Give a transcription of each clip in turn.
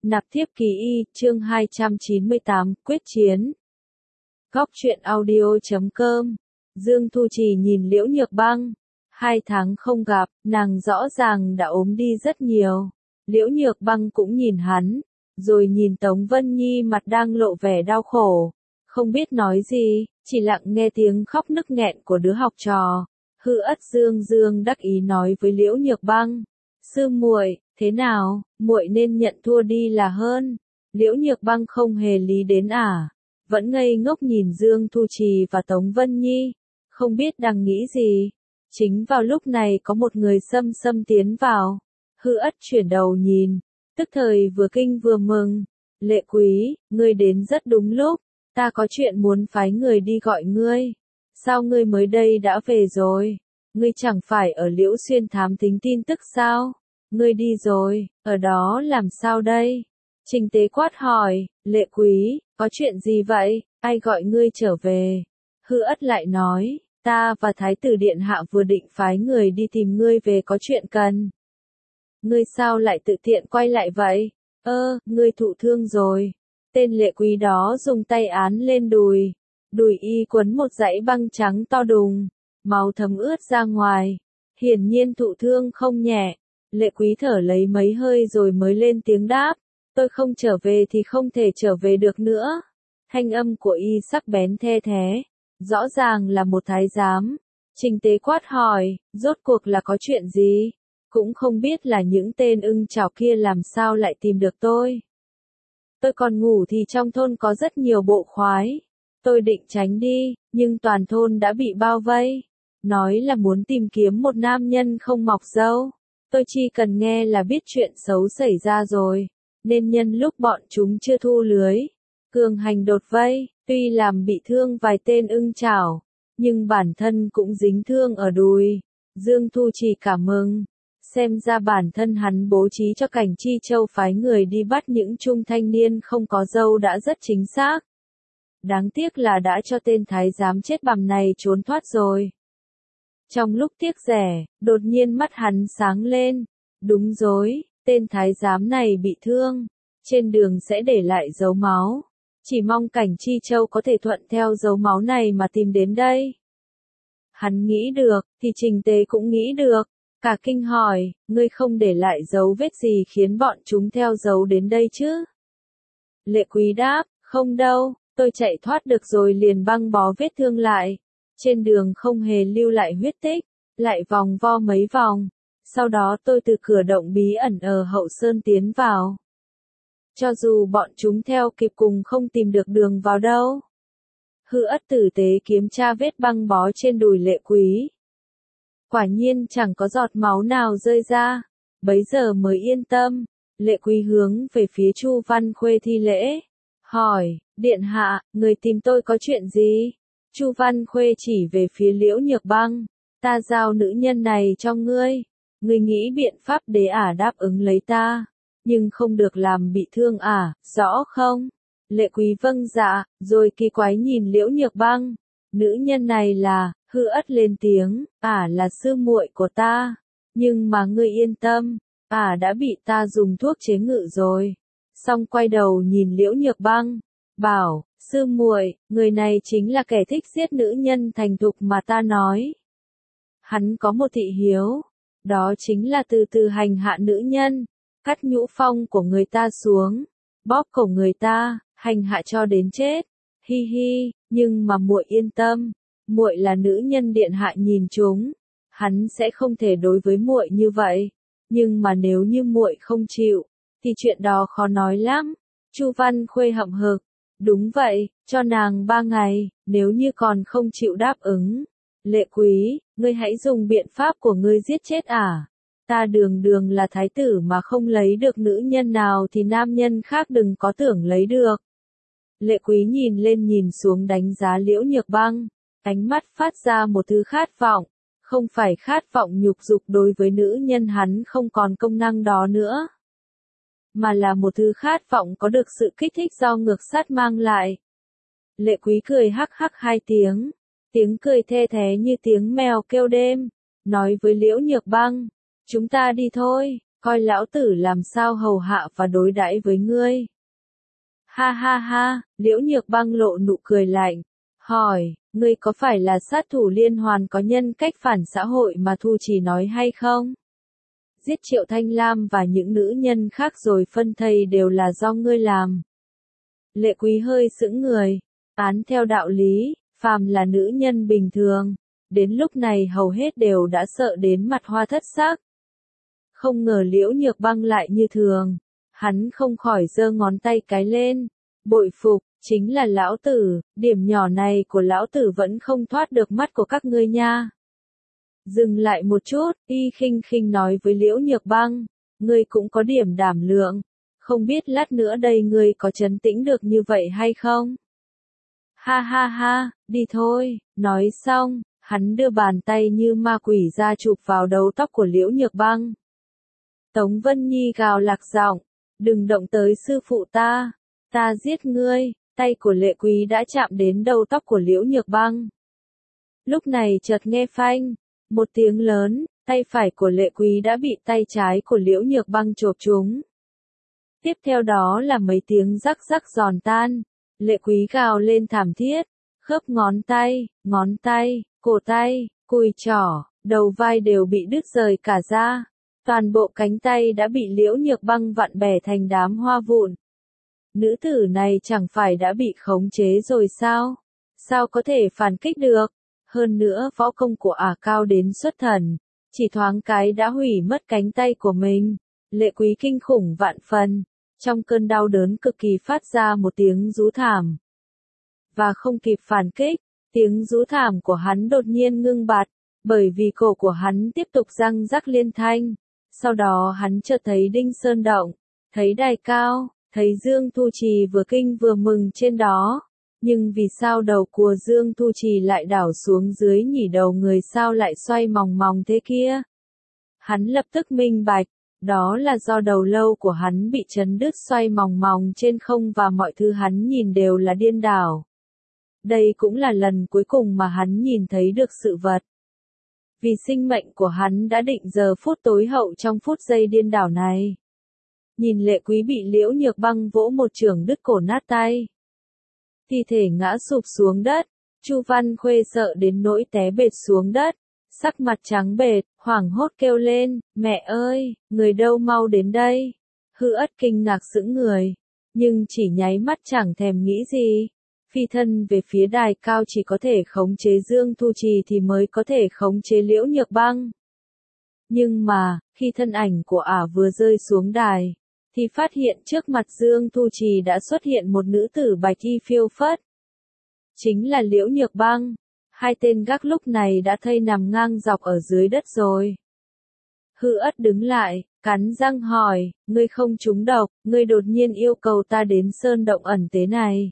Nạp thiếp ký y, chương 298, quyết chiến. Góc truyện audio.com. Dương Thu Trì nhìn Liễu Nhược Băng. 2 tháng không gặp, nàng rõ ràng đã ốm đi rất nhiều. Liễu Nhược Băng cũng nhìn hắn, rồi nhìn Tống Vân Nhi mặt đang lộ vẻ đau khổ. Không biết nói gì, chỉ lặng nghe tiếng khóc nức nghẹn của đứa học trò. Hư Ất Dương Dương đắc ý nói với Liễu Nhược Băng. Sư muội, thế nào, muội nên nhận thua đi là hơn. Liễu Nhược Băng không hề lý đến vẫn ngây ngốc nhìn Dương Thu Trì và Tống Vân Nhi, không biết đang nghĩ gì. Chính vào lúc này có một người xâm tiến vào. Hư Ất chuyển đầu nhìn, tức thời vừa kinh vừa mừng. Lệ Quý, ngươi đến rất đúng lúc, ta có chuyện muốn phái người đi gọi ngươi. Sao ngươi mới đây đã về rồi? Ngươi chẳng phải ở Liễu Xuyên thám thính tin tức sao? Ngươi đi rồi, ở đó làm sao đây? Trình Tế quát hỏi, Lệ Quý, có chuyện gì vậy? Ai gọi ngươi trở về? Hư Ất lại nói, ta và Thái tử Điện Hạ vừa định phái người đi tìm ngươi về có chuyện cần. Ngươi sao lại tự tiện quay lại vậy? Ngươi thụ thương rồi. Tên Lệ Quý đó dùng tay án lên đùi. Đùi y quấn một dãy băng trắng to đùng. Máu thấm ướt ra ngoài. Hiển nhiên thụ thương không nhẹ. Lệ Quý thở lấy mấy hơi rồi mới lên tiếng đáp. Tôi không trở về thì không thể trở về được nữa. Thanh âm của y sắc bén the thế. Rõ ràng là một thái giám. Trình Tế quát hỏi, rốt cuộc là có chuyện gì? Cũng không biết là những tên ưng chảo kia làm sao lại tìm được tôi. Tôi còn ngủ thì trong thôn có rất nhiều bộ khoái. Tôi định tránh đi, nhưng toàn thôn đã bị bao vây. Nói là muốn tìm kiếm một nam nhân không mọc râu. Tôi chỉ cần nghe là biết chuyện xấu xảy ra rồi, nên nhân lúc bọn chúng chưa thu lưới, cường hành đột vây, tuy làm bị thương vài tên ưng chảo, nhưng bản thân cũng dính thương ở đùi. Dương Thu Trì cảm mừng, xem ra bản thân hắn bố trí cho Cảnh Chi Châu phái người đi bắt những trung thanh niên không có râu đã rất chính xác. Đáng tiếc là đã cho tên thái giám chết bầm này trốn thoát rồi. Trong lúc tiếc rẻ, đột nhiên mắt hắn sáng lên. Đúng rồi, tên thái giám này bị thương. Trên đường sẽ để lại dấu máu. Chỉ mong Cảnh Chi Châu có thể thuận theo dấu máu này mà tìm đến đây. Hắn nghĩ được, thì Trình Tế cũng nghĩ được. Cả kinh hỏi, ngươi không để lại dấu vết gì khiến bọn chúng theo dấu đến đây chứ? Lệ Quý đáp, không đâu, tôi chạy thoát được rồi liền băng bó vết thương lại. Trên đường không hề lưu lại huyết tích, lại vòng vo mấy vòng. Sau đó tôi từ cửa động bí ẩn ở hậu sơn tiến vào. Cho dù bọn chúng theo kịp cùng không tìm được đường vào đâu. Hư Ất tử tế kiểm tra vết băng bó trên đùi Lệ Quý. Quả nhiên chẳng có giọt máu nào rơi ra. Bấy giờ mới yên tâm. Lệ Quý hướng về phía Chu Văn Khuê thi lễ. Hỏi, Điện Hạ, người tìm tôi có chuyện gì? Chu Văn Khuê chỉ về phía Liễu Nhược Băng. Ta giao nữ nhân này cho ngươi. Ngươi nghĩ biện pháp để đáp ứng lấy ta. Nhưng không được làm bị thương rõ không? Lệ Quý vâng dạ, rồi kỳ quái nhìn Liễu Nhược Băng. Nữ nhân này là, Hư Ất lên tiếng, là sư muội của ta. Nhưng mà ngươi yên tâm, đã bị ta dùng thuốc chế ngự rồi. Xong quay đầu nhìn Liễu Nhược Băng, bảo, sư muội, người này chính là kẻ thích giết nữ nhân thành thục mà ta nói. Hắn có một thị hiếu, đó chính là từ từ hành hạ nữ nhân, cắt nhũ phong của người ta xuống, bóp cổ người ta, hành hạ cho đến chết. Hi hi, nhưng mà muội yên tâm, muội là nữ nhân Điện Hạ nhìn chúng, hắn sẽ không thể đối với muội như vậy. Nhưng mà nếu như muội không chịu, thì chuyện đó khó nói lắm. Chu Văn Khuê hậm hực. Đúng vậy, cho nàng 3 ngày, nếu như còn không chịu đáp ứng. Lệ Quý, ngươi hãy dùng biện pháp của ngươi giết chết Ta đường là thái tử mà không lấy được nữ nhân nào thì nam nhân khác đừng có tưởng lấy được. Lệ Quý nhìn lên nhìn xuống đánh giá Liễu Nhược Băng, ánh mắt phát ra một thứ khát vọng, không phải khát vọng nhục dục đối với nữ nhân hắn không còn công năng đó nữa. Mà là một thứ khát vọng có được sự kích thích do ngược sát mang lại. Lệ Quý cười hắc hắc 2 tiếng, tiếng cười the thế như tiếng mèo kêu đêm, nói với Liễu Nhược Băng, chúng ta đi thôi, coi lão tử làm sao hầu hạ và đối đãi với ngươi. Ha ha ha, Liễu Nhược Băng lộ nụ cười lạnh, hỏi, ngươi có phải là sát thủ liên hoàn có nhân cách phản xã hội mà Thu Trì nói hay không? Giết Triệu Thanh Lam và những nữ nhân khác rồi phân thây đều là do ngươi làm. Lệ Quý hơi sững người, án theo đạo lý, phàm là nữ nhân bình thường, đến lúc này hầu hết đều đã sợ đến mặt hoa thất sắc. Không ngờ Liễu Nhược Băng lại như thường, hắn không khỏi giơ ngón tay cái lên, bội phục, chính là lão tử, điểm nhỏ này của lão tử vẫn không thoát được mắt của các ngươi nha. Dừng lại một chút, y khinh khinh nói với Liễu Nhược Băng, ngươi cũng có điểm đảm lượng, không biết lát nữa đây ngươi có trấn tĩnh được như vậy hay không? Ha ha ha, đi thôi, nói xong, hắn đưa bàn tay như ma quỷ ra chụp vào đầu tóc của Liễu Nhược Băng. Tống Vân Nhi gào lạc giọng, đừng động tới sư phụ ta giết ngươi, tay của Lệ Quý đã chạm đến đầu tóc của Liễu Nhược Băng. Lúc này chợt nghe phanh, một tiếng lớn, tay phải của Lệ Quý đã bị tay trái của Liễu Nhược Băng chộp trúng. Tiếp theo đó là mấy tiếng rắc rắc giòn tan, Lệ Quý gào lên thảm thiết, khớp ngón tay, cổ tay, cùi trỏ, đầu vai đều bị đứt rời cả ra. Toàn bộ cánh tay đã bị Liễu Nhược Băng vặn bẻ thành đám hoa vụn. Nữ tử này chẳng phải đã bị khống chế rồi sao? Sao có thể phản kích được? Hơn nữa võ công của ả cao đến xuất thần, chỉ thoáng cái đã hủy mất cánh tay của mình. Lệ Quý kinh khủng vạn phần, trong cơn đau đớn cực kỳ phát ra một tiếng rú thảm. Và không kịp phản kích, tiếng rú thảm của hắn đột nhiên ngưng bặt, bởi vì cổ của hắn tiếp tục răng rắc liên thanh. Sau đó hắn chợt thấy Đinh Sơn Động, thấy đài cao, thấy Dương Thu Trì vừa kinh vừa mừng trên đó. Nhưng vì sao đầu của Dương Thu Trì lại đảo xuống dưới nhỉ, đầu người sao lại xoay mòng mòng thế kia? Hắn lập tức minh bạch, đó là do đầu lâu của hắn bị chấn đứt xoay mòng mòng trên không và mọi thứ hắn nhìn đều là điên đảo. Đây cũng là lần cuối cùng mà hắn nhìn thấy được sự vật. Vì sinh mệnh của hắn đã định giờ phút tối hậu trong phút giây điên đảo này. Nhìn Lệ Quý bị Liễu Nhược Băng vỗ một chưởng đứt cổ nát tay. Thi thể ngã sụp xuống đất, Chu Văn Khuê sợ đến nỗi té bệt xuống đất, sắc mặt trắng bệch, hoảng hốt kêu lên, mẹ ơi, người đâu mau đến đây. Hư Ất kinh ngạc sững người, nhưng chỉ nháy mắt chẳng thèm nghĩ gì. Phi thân về phía đài cao, chỉ có thể khống chế Dương Thu Trì thì mới có thể khống chế Liễu Nhược Băng. Nhưng mà, khi thân ảnh của ả vừa rơi xuống đài, thì phát hiện trước mặt Dương Thu Trì đã xuất hiện một nữ tử bạch y phiêu phất. Chính là Liễu Nhược Băng. Hai tên gác lúc này đã thây nằm ngang dọc ở dưới đất rồi. Hư Ất đứng lại, cắn răng hỏi, ngươi không trúng độc, ngươi đột nhiên yêu cầu ta đến sơn động ẩn tế này.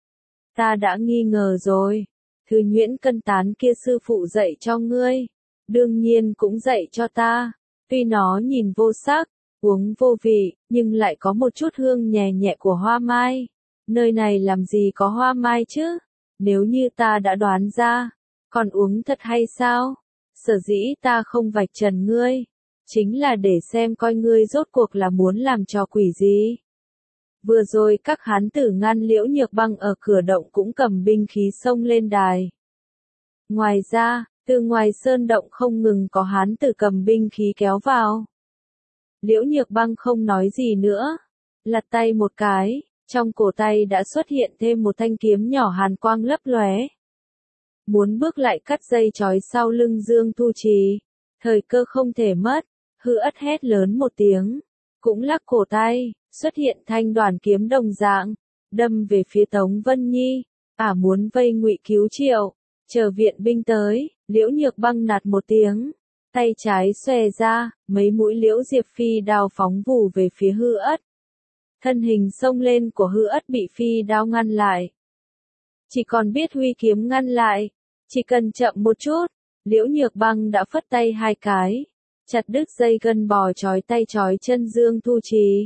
Ta đã nghi ngờ rồi. Thư Nhuyễn Cân Tán kia sư phụ dạy cho ngươi, đương nhiên cũng dạy cho ta. Tuy nó nhìn vô sắc, uống vô vị, nhưng lại có một chút hương nhẹ nhẹ của hoa mai. Nơi này làm gì có hoa mai chứ? Nếu như ta đã đoán ra, còn uống thật hay sao? Sở dĩ ta không vạch trần ngươi, chính là để xem coi ngươi rốt cuộc là muốn làm trò quỷ gì. Vừa rồi các hán tử ngăn Liễu Nhược Băng ở cửa động cũng cầm binh khí xông lên đài. Ngoài ra, từ ngoài sơn động không ngừng có hán tử cầm binh khí kéo vào. Liễu Nhược Băng không nói gì nữa, lật tay một cái, trong cổ tay đã xuất hiện thêm một thanh kiếm nhỏ hàn quang lấp lóe. Muốn bước lại cắt dây trói sau lưng Dương Thu Trì, thời cơ không thể mất. Hư Ất hét lớn một tiếng, cũng lắc cổ tay, xuất hiện thanh đoàn kiếm đồng dạng, đâm về phía Tống Vân Nhi. Ả muốn vây ngụy cứu Triệu, chờ viện binh tới. Liễu Nhược Băng nạt một tiếng, tay trái xòe ra, mấy mũi liễu diệp phi đao phóng vù về phía Hư Ất. Thân hình xông lên của Hư Ất bị phi đao ngăn lại. Chỉ còn biết huy kiếm ngăn lại, chỉ cần chậm một chút, Liễu Nhược Băng đã phất tay hai cái, chặt đứt dây gân bò trói tay trói chân Dương Thu Trì.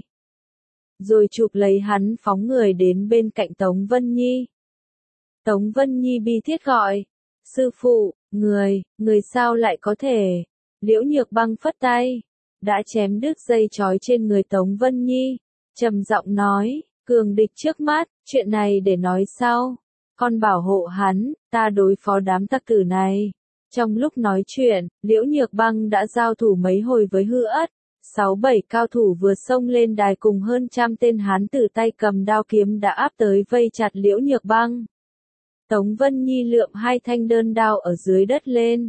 Rồi chụp lấy hắn phóng người đến bên cạnh Tống Vân Nhi. Tống Vân Nhi bi thiết gọi, sư phụ, người sao lại có thể? Liễu Nhược Băng phất tay, đã chém đứt dây trói trên người Tống Vân Nhi, trầm giọng nói, cường địch trước mắt, chuyện này để nói sau, con bảo hộ hắn, ta đối phó đám tặc tử này. Trong lúc nói chuyện, Liễu Nhược Băng đã giao thủ mấy hồi với Hư Ất, 6-7 cao thủ vừa xông lên đài cùng hơn trăm tên hán tử tay cầm đao kiếm đã áp tới vây chặt Liễu Nhược Băng. Tống Vân Nhi lượm 2 thanh đơn đao ở dưới đất lên,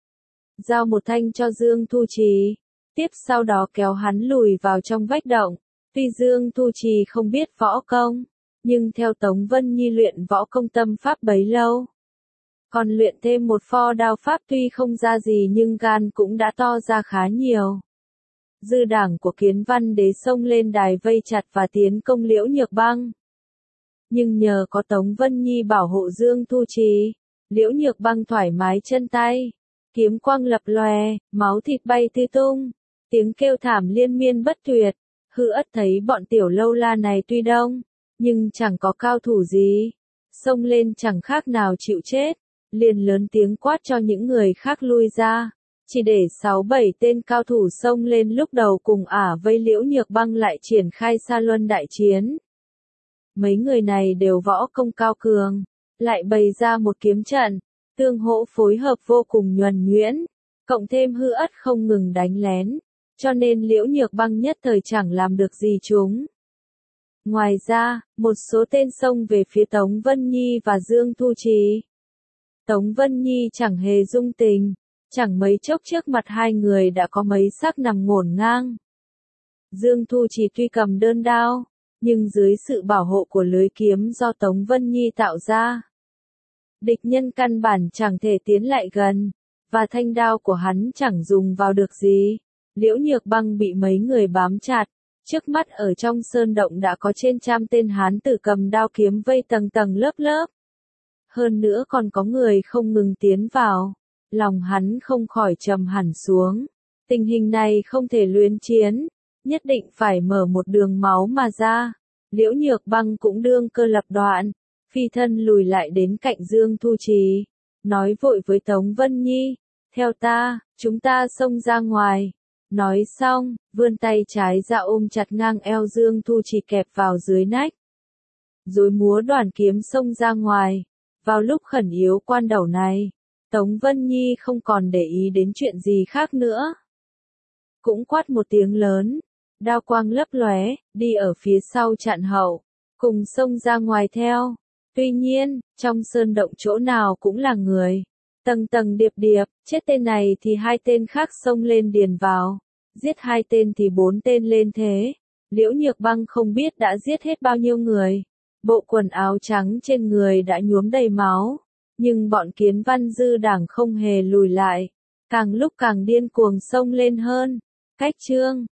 giao một thanh cho Dương Thu Trì, tiếp sau đó kéo hắn lùi vào trong vách động. Tuy Dương Thu Trì không biết võ công, nhưng theo Tống Vân Nhi luyện võ công tâm pháp bấy lâu, còn luyện thêm một pho đao pháp tuy không ra gì nhưng gan cũng đã to ra khá nhiều. Dư đảng của Kiến Văn Đế xông lên đài vây chặt và tiến công Liễu Nhược Băng. Nhưng nhờ có Tống Vân Nhi bảo hộ Dương Thu Trì, Liễu Nhược Băng thoải mái chân tay, kiếm quang lập lòe, máu thịt bay tứ tung, tiếng kêu thảm liên miên bất tuyệt. Hư Ất thấy bọn tiểu lâu la này tuy đông, nhưng chẳng có cao thủ gì, xông lên chẳng khác nào chịu chết, liền lớn tiếng quát cho những người khác lui ra, chỉ để 6-7 tên cao thủ xông lên lúc đầu cùng vây Liễu Nhược Băng lại triển khai Sa Luân đại chiến. Mấy người này đều võ công cao cường, lại bày ra một kiếm trận, tương hỗ phối hợp vô cùng nhuần nhuyễn, cộng thêm Hư Ất không ngừng đánh lén, cho nên Liễu Nhược Băng nhất thời chẳng làm được gì chúng. Ngoài ra, một số tên xông về phía Tống Vân Nhi và Dương Thu Trì. Tống Vân Nhi chẳng hề dung tình, chẳng mấy chốc trước mặt hai người đã có mấy xác nằm ngổn ngang. Dương Thu Trì tuy cầm đơn đao, nhưng dưới sự bảo hộ của lưới kiếm do Tống Vân Nhi tạo ra, địch nhân căn bản chẳng thể tiến lại gần, và thanh đao của hắn chẳng dùng vào được gì. Liễu Nhược Băng bị mấy người bám chặt, trước mắt ở trong sơn động đã có trên trăm tên hán tử cầm đao kiếm vây tầng tầng lớp lớp. Hơn nữa còn có người không ngừng tiến vào, lòng hắn không khỏi trầm hẳn xuống. Tình hình này không thể luyến chiến, nhất định phải mở một đường máu mà ra. Liễu Nhược Băng cũng đương cơ lập đoạn, phi thân lùi lại đến cạnh Dương Thu Trì, nói vội với Tống Vân Nhi, theo ta, chúng ta xông ra ngoài. Nói xong, vươn tay trái ra ôm chặt ngang eo Dương Thu Trì kẹp vào dưới nách. Rồi múa đoàn kiếm xông ra ngoài. Vào lúc khẩn yếu quan đầu này, Tống Vân Nhi không còn để ý đến chuyện gì khác nữa. Cũng quát một tiếng lớn, đao quang lấp lóe, đi ở phía sau chặn hậu, cùng xông ra ngoài theo. Tuy nhiên, trong sơn động chỗ nào cũng là người, tầng tầng điệp điệp, chết tên này thì 2 tên khác xông lên điền vào, giết 2 tên thì 4 tên lên thế. Liễu Nhược Băng không biết đã giết hết bao nhiêu người, bộ quần áo trắng trên người đã nhuốm đầy máu, nhưng bọn Kiến Văn dư đảng không hề lùi lại, càng lúc càng điên cuồng xông lên hơn. Cách chương